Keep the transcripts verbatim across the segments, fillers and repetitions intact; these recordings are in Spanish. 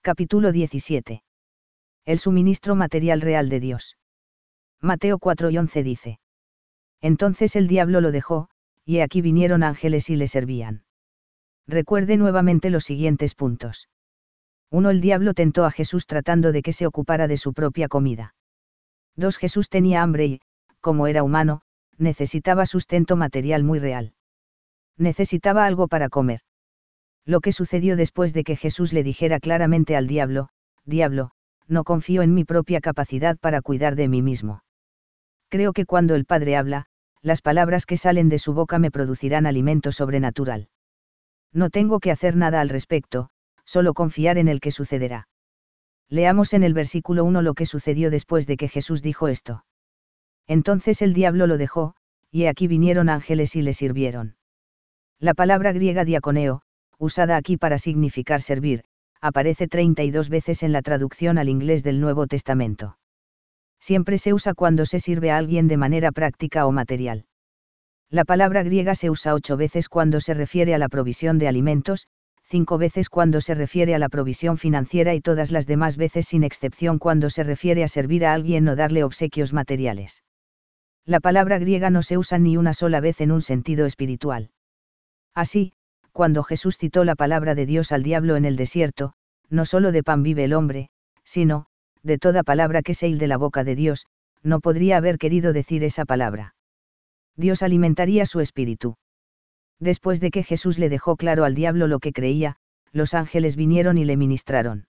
Capítulo diecisiete. El suministro material real de Dios. Mateo cuatro y once dice. Entonces el diablo lo dejó, y he aquí vinieron ángeles y le servían. Recuerde nuevamente los siguientes puntos. uno. El diablo tentó a Jesús tratando de que se ocupara de su propia comida. dos. Jesús tenía hambre y, como era humano, necesitaba sustento material muy real. Necesitaba algo para comer. Lo que sucedió después de que Jesús le dijera claramente al diablo, diablo, no confío en mi propia capacidad para cuidar de mí mismo. Creo que cuando el Padre habla, las palabras que salen de su boca me producirán alimento sobrenatural. No tengo que hacer nada al respecto, solo confiar en el que sucederá. Leamos en el versículo uno lo que sucedió después de que Jesús dijo esto. Entonces el diablo lo dejó, y he aquí vinieron ángeles y le sirvieron. La palabra griega diaconeo, usada aquí para significar servir, aparece treinta y dos veces en la traducción al inglés del Nuevo Testamento. Siempre se usa cuando se sirve a alguien de manera práctica o material. La palabra griega se usa ocho veces cuando se refiere a la provisión de alimentos, cinco veces cuando se refiere a la provisión financiera y todas las demás veces sin excepción cuando se refiere a servir a alguien o darle obsequios materiales. La palabra griega no se usa ni una sola vez en un sentido espiritual. Así, cuando Jesús citó la palabra de Dios al diablo en el desierto, no solo de pan vive el hombre, sino, de toda palabra que sale de la boca de Dios, no podría haber querido decir esa palabra. Dios alimentaría su espíritu. Después de que Jesús le dejó claro al diablo lo que creía, los ángeles vinieron y le ministraron.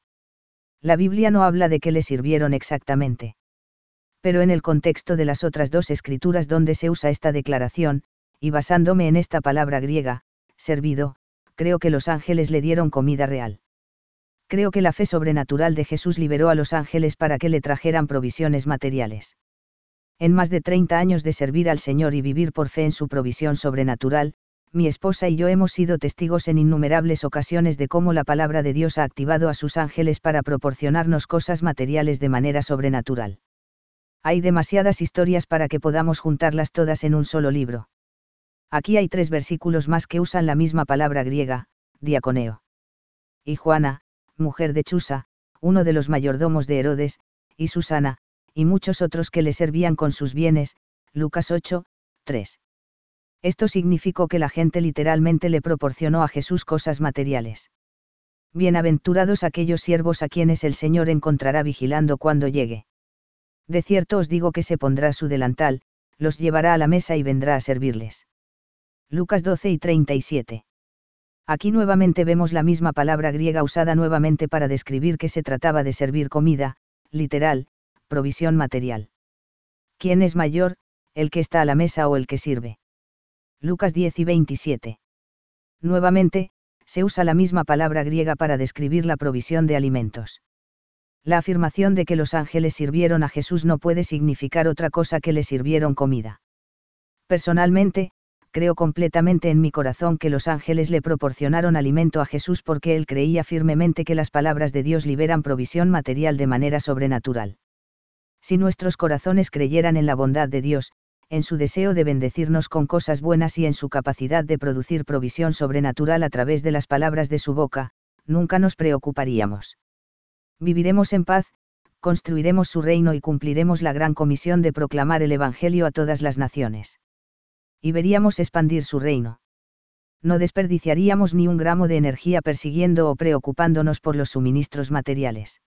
La Biblia no habla de que le sirvieron exactamente. Pero en el contexto de las otras dos escrituras donde se usa esta declaración, y basándome en esta palabra griega, servido, creo que los ángeles le dieron comida real. Creo que la fe sobrenatural de Jesús liberó a los ángeles para que le trajeran provisiones materiales. En más de treinta años de servir al Señor y vivir por fe en su provisión sobrenatural, mi esposa y yo hemos sido testigos en innumerables ocasiones de cómo la palabra de Dios ha activado a sus ángeles para proporcionarnos cosas materiales de manera sobrenatural. Hay demasiadas historias para que podamos juntarlas todas en un solo libro. Aquí hay tres versículos más que usan la misma palabra griega, diaconeo. Y Juana, mujer de Chusa, uno de los mayordomos de Herodes, y Susana, y muchos otros que le servían con sus bienes, Lucas ocho, tres. Esto significó que la gente literalmente le proporcionó a Jesús cosas materiales. Bienaventurados aquellos siervos a quienes el Señor encontrará vigilando cuando llegue. De cierto os digo que se pondrá su delantal, los llevará a la mesa y vendrá a servirles. Lucas doce y treinta y siete. Aquí nuevamente vemos la misma palabra griega usada nuevamente para describir que se trataba de servir comida, literal, provisión material. ¿Quién es mayor, el que está a la mesa o el que sirve? Lucas diez y veintisiete. Nuevamente, se usa la misma palabra griega para describir la provisión de alimentos. La afirmación de que los ángeles sirvieron a Jesús no puede significar otra cosa que le sirvieron comida. Personalmente, creo completamente en mi corazón que los ángeles le proporcionaron alimento a Jesús porque él creía firmemente que las palabras de Dios liberan provisión material de manera sobrenatural. Si nuestros corazones creyeran en la bondad de Dios, en su deseo de bendecirnos con cosas buenas y en su capacidad de producir provisión sobrenatural a través de las palabras de su boca, nunca nos preocuparíamos. Viviremos en paz, construiremos su reino y cumpliremos la gran comisión de proclamar el Evangelio a todas las naciones. Y veríamos expandir su reino. No desperdiciaríamos ni un gramo de energía persiguiendo o preocupándonos por los suministros materiales.